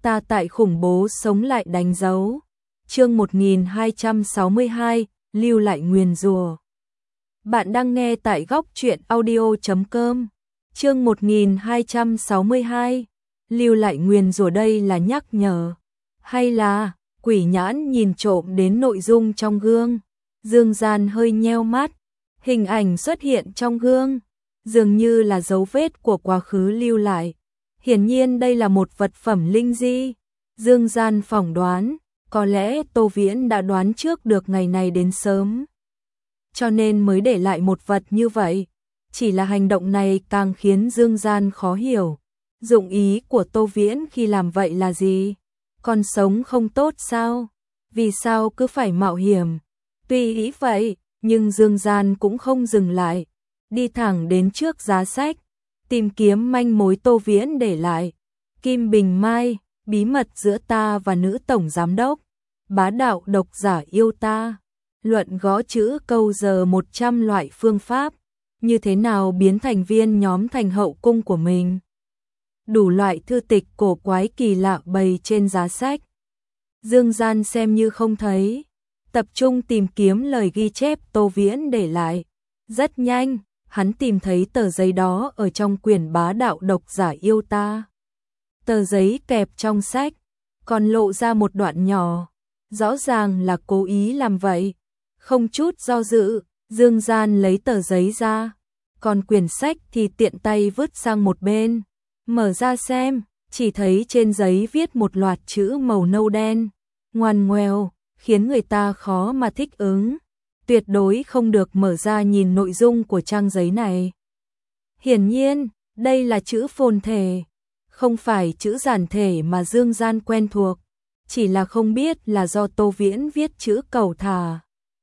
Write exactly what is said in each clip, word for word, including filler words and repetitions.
Ta tại khủng bố sống lại đánh dấu. Chương một nghìn hai trăm sáu mươi hai, lưu lại nguyền rủa. Bạn đang nghe tại góc truyện audio chấm com. Chương một nghìn hai trăm sáu mươi hai, lưu lại nguyền rủa. Đây là nhắc nhở hay là quỷ nhãn nhìn trộm đến nội dung trong gương? Dương Gian hơi nheo mắt, hình ảnh xuất hiện trong gương, dường như là dấu vết của quá khứ lưu lại. Hiển nhiên đây là một vật phẩm linh di. Dương Gian phỏng đoán, có lẽ Tô Viễn đã đoán trước được ngày này đến sớm, cho nên mới để lại một vật như vậy. Chỉ là hành động này càng khiến Dương Gian khó hiểu. Dụng ý của Tô Viễn khi làm vậy là gì? Còn sống không tốt sao? Vì sao cứ phải mạo hiểm? Tuy ý vậy, nhưng Dương Gian cũng không dừng lại, đi thẳng đến trước giá sách, tìm kiếm manh mối Tô Viễn để lại. Kim Bình Mai, bí mật giữa ta và nữ tổng giám đốc, bá đạo độc giả yêu ta. Luận gõ chữ câu giờ một trăm loại phương pháp, như thế nào biến thành viên nhóm thành hậu cung của mình. Đủ loại thư tịch cổ quái kỳ lạ bày trên giá sách. Dương Gian xem như không thấy, tập trung tìm kiếm lời ghi chép Tô Viễn để lại. Rất nhanh, hắn tìm thấy tờ giấy đó ở trong quyển bá đạo độc giả yêu ta. Tờ giấy kẹp trong sách, còn lộ ra một đoạn nhỏ, rõ ràng là cố ý làm vậy. Không chút do dự, Dương Gian lấy tờ giấy ra, còn quyển sách thì tiện tay vứt sang một bên. Mở ra xem, chỉ thấy trên giấy viết một loạt chữ màu nâu đen, ngoằn ngoèo, khiến người ta khó mà thích ứng. Tuyệt đối không được mở ra nhìn nội dung của trang giấy này. Hiển nhiên, đây là chữ phồn thể, không phải chữ giản thể mà Dương Gian quen thuộc. Chỉ là không biết là do Tô Viễn viết chữ cẩu thả,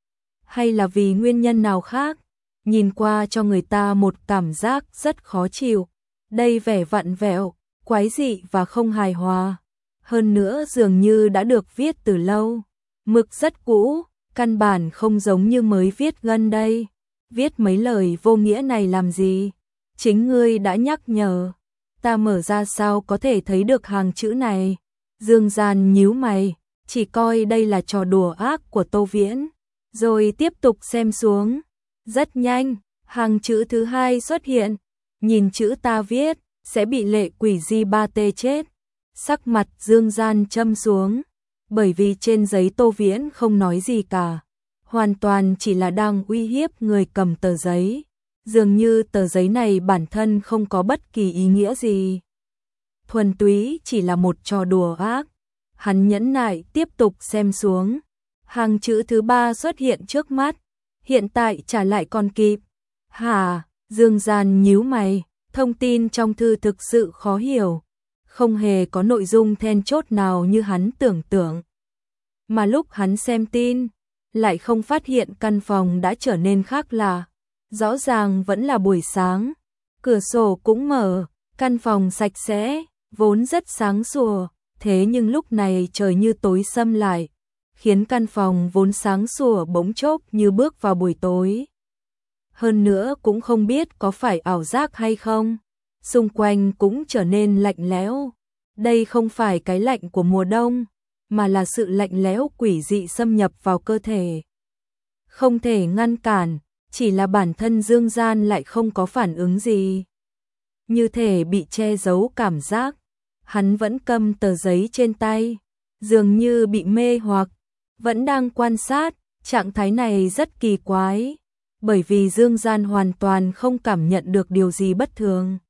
hay là vì nguyên nhân nào khác, nhìn qua cho người ta một cảm giác rất khó chịu. Đây vẻ vặn vẹo, quái dị và không hài hòa. Hơn nữa dường như đã được viết từ lâu. Mực rất cũ, căn bản không giống như mới viết gần đây. Viết mấy lời vô nghĩa này làm gì? Chính ngươi đã nhắc nhở. Ta mở ra sao có thể thấy được hàng chữ này? Dương Gian nhíu mày, chỉ coi đây là trò đùa ác của Tô Viễn, rồi tiếp tục xem xuống. Rất nhanh, hàng chữ thứ hai xuất hiện. Nhìn chữ ta viết, sẽ bị lệ quỷ di ba tê chết. Sắc mặt Dương Gian châm xuống, bởi vì trên giấy Tô Viễn không nói gì cả, hoàn toàn chỉ là đang uy hiếp người cầm tờ giấy. Dường như tờ giấy này bản thân không có bất kỳ ý nghĩa gì, thuần túy chỉ là một trò đùa ác. Hắn nhẫn nại tiếp tục xem xuống. Hàng chữ thứ ba xuất hiện trước mắt. Hiện tại trả lại còn kịp. Hả? Dương Gian nhíu mày, thông tin trong thư thực sự khó hiểu, không hề có nội dung then chốt nào như hắn tưởng tượng. Mà lúc hắn xem tin, lại không phát hiện căn phòng đã trở nên khác lạ. Rõ ràng vẫn là buổi sáng, cửa sổ cũng mở, căn phòng sạch sẽ, vốn rất sáng sủa, thế nhưng lúc này trời như tối sầm lại, khiến căn phòng vốn sáng sủa bỗng chốc như bước vào buổi tối. Hơn nữa cũng không biết có phải ảo giác hay không, xung quanh cũng trở nên lạnh lẽo. Đây không phải cái lạnh của mùa đông, mà là sự lạnh lẽo quỷ dị xâm nhập vào cơ thể. Không thể ngăn cản, chỉ là bản thân Dương Gian lại không có phản ứng gì. Như thể bị che giấu cảm giác, hắn vẫn cầm tờ giấy trên tay, dường như bị mê hoặc, vẫn đang quan sát. Trạng thái này rất kỳ quái, bởi vì Dương Gian hoàn toàn không cảm nhận được điều gì bất thường.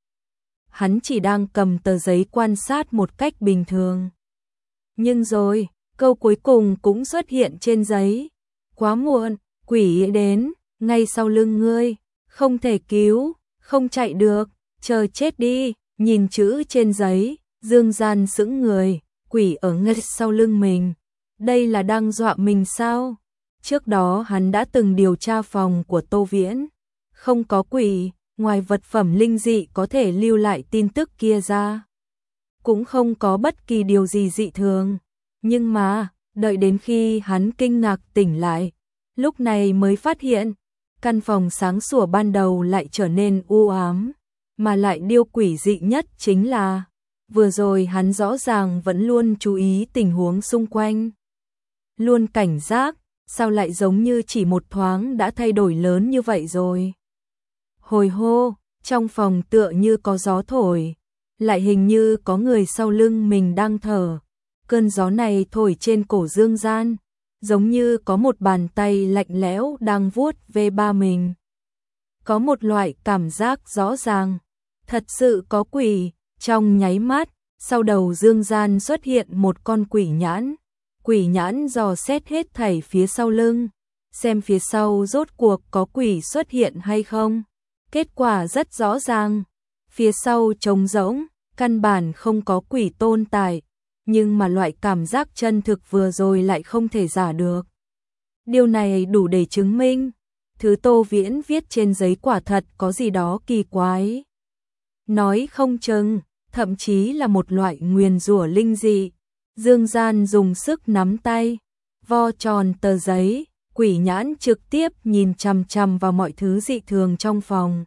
Hắn chỉ đang cầm tờ giấy quan sát một cách bình thường. Nhưng rồi, câu cuối cùng cũng xuất hiện trên giấy. Quá muộn, quỷ đến, ngay sau lưng ngươi, không thể cứu, không chạy được, chờ chết đi. Nhìn chữ trên giấy, Dương Gian sững người, quỷ ở ngay sau lưng mình. Đây là đang dọa mình sao? Trước đó hắn đã từng điều tra phòng của Tô Viễn, không có quỷ, ngoài vật phẩm linh dị có thể lưu lại tin tức kia ra, cũng không có bất kỳ điều gì dị thường. Nhưng mà, đợi đến khi hắn kinh ngạc tỉnh lại, lúc này mới phát hiện, căn phòng sáng sủa ban đầu lại trở nên u ám, mà lại điều quỷ dị nhất chính là vừa rồi hắn rõ ràng vẫn luôn chú ý tình huống xung quanh. Luôn cảnh giác, sao lại giống như chỉ một thoáng đã thay đổi lớn như vậy rồi. Hồi hô, trong phòng tựa như có gió thổi, lại hình như có người sau lưng mình đang thở. Cơn gió này thổi trên cổ Dương Gian, giống như có một bàn tay lạnh lẽo đang vuốt ve ba mình. Có một loại cảm giác rõ ràng, thật sự có quỷ. Trong nháy mắt, sau đầu Dương Gian xuất hiện một con quỷ nhãn. Quỷ nhãn dò xét hết thảy phía sau lưng, xem phía sau rốt cuộc có quỷ xuất hiện hay không. Kết quả rất rõ ràng, phía sau trống rỗng, căn bản không có quỷ tồn tại, nhưng mà loại cảm giác chân thực vừa rồi lại không thể giả được. Điều này đủ để chứng minh, thứ Tô Viễn viết trên giấy quả thật có gì đó kỳ quái. Nói không chừng, thậm chí là một loại nguyền rủa linh dị. Dương Gian dùng sức nắm tay, vo tròn tờ giấy, quỷ nhãn trực tiếp nhìn chằm chằm vào mọi thứ dị thường trong phòng.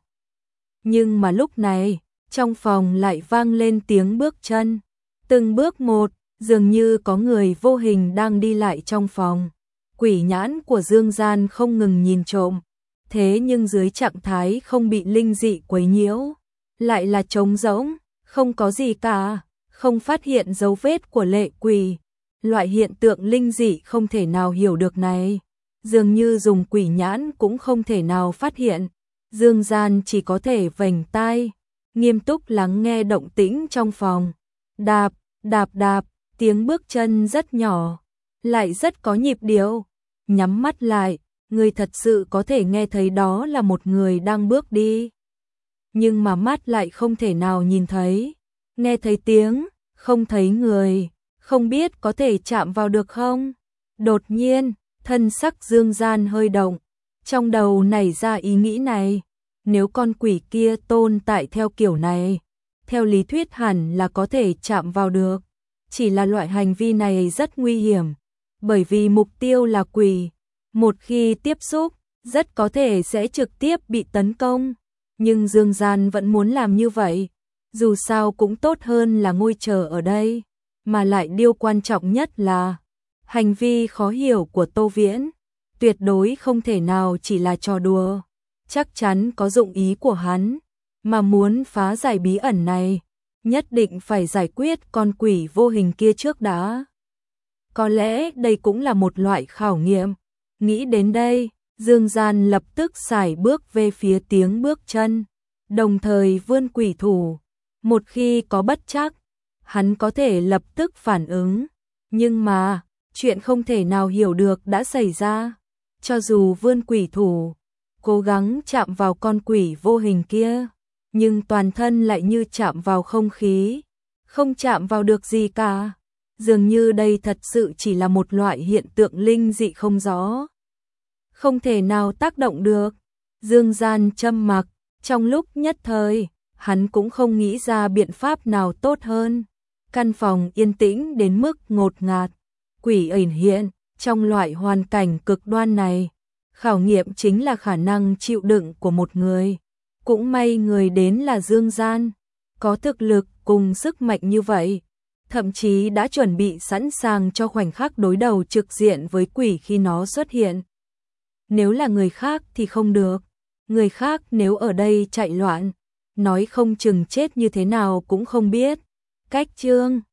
Nhưng mà lúc này, trong phòng lại vang lên tiếng bước chân. Từng bước một, dường như có người vô hình đang đi lại trong phòng. Quỷ nhãn của Dương Gian không ngừng nhìn trộm, thế nhưng dưới trạng thái không bị linh dị quấy nhiễu, lại là trống rỗng, không có gì cả, không phát hiện dấu vết của lệ quỷ. Loại hiện tượng linh dị không thể nào hiểu được này, dường như dùng quỷ nhãn cũng không thể nào phát hiện. Dương Gian chỉ có thể vành tai, nghiêm túc lắng nghe động tĩnh trong phòng. Đạp, đạp đạp, tiếng bước chân rất nhỏ, lại rất có nhịp điệu. Nhắm mắt lại, người thật sự có thể nghe thấy đó là một người đang bước đi. Nhưng mà mắt lại không thể nào nhìn thấy. Nghe thấy tiếng, không thấy người, không biết có thể chạm vào được không? Đột nhiên, thân sắc Dương Gian hơi động, trong đầu nảy ra ý nghĩ này. Nếu con quỷ kia tồn tại theo kiểu này, theo lý thuyết hẳn là có thể chạm vào được. Chỉ là loại hành vi này rất nguy hiểm, bởi vì mục tiêu là quỷ. Một khi tiếp xúc, rất có thể sẽ trực tiếp bị tấn công. Nhưng Dương Gian vẫn muốn làm như vậy, dù sao cũng tốt hơn là ngồi chờ ở đây. Mà lại điều quan trọng nhất là, hành vi khó hiểu của Tô Viễn, tuyệt đối không thể nào chỉ là trò đùa. Chắc chắn có dụng ý của hắn, mà muốn phá giải bí ẩn này, nhất định phải giải quyết con quỷ vô hình kia trước đã. Có lẽ đây cũng là một loại khảo nghiệm. Nghĩ đến đây, Dương Gian lập tức sải bước về phía tiếng bước chân, đồng thời vươn quỷ thủ. Một khi có bất trắc, hắn có thể lập tức phản ứng. Nhưng mà, chuyện không thể nào hiểu được đã xảy ra. Cho dù vươn quỷ thủ, cố gắng chạm vào con quỷ vô hình kia, nhưng toàn thân lại như chạm vào không khí, không chạm vào được gì cả. Dường như đây thật sự chỉ là một loại hiện tượng linh dị không rõ, không thể nào tác động được. Dương Gian trầm mặc, trong lúc nhất thời, hắn cũng không nghĩ ra biện pháp nào tốt hơn. Căn phòng yên tĩnh đến mức ngột ngạt, quỷ ẩn hiện, trong loại hoàn cảnh cực đoan này, khảo nghiệm chính là khả năng chịu đựng của một người. Cũng may người đến là Dương Gian, có thực lực cùng sức mạnh như vậy, thậm chí đã chuẩn bị sẵn sàng cho khoảnh khắc đối đầu trực diện với quỷ khi nó xuất hiện. Nếu là người khác thì không được, người khác nếu ở đây chạy loạn, nói không chừng chết như thế nào cũng không biết. Cách chương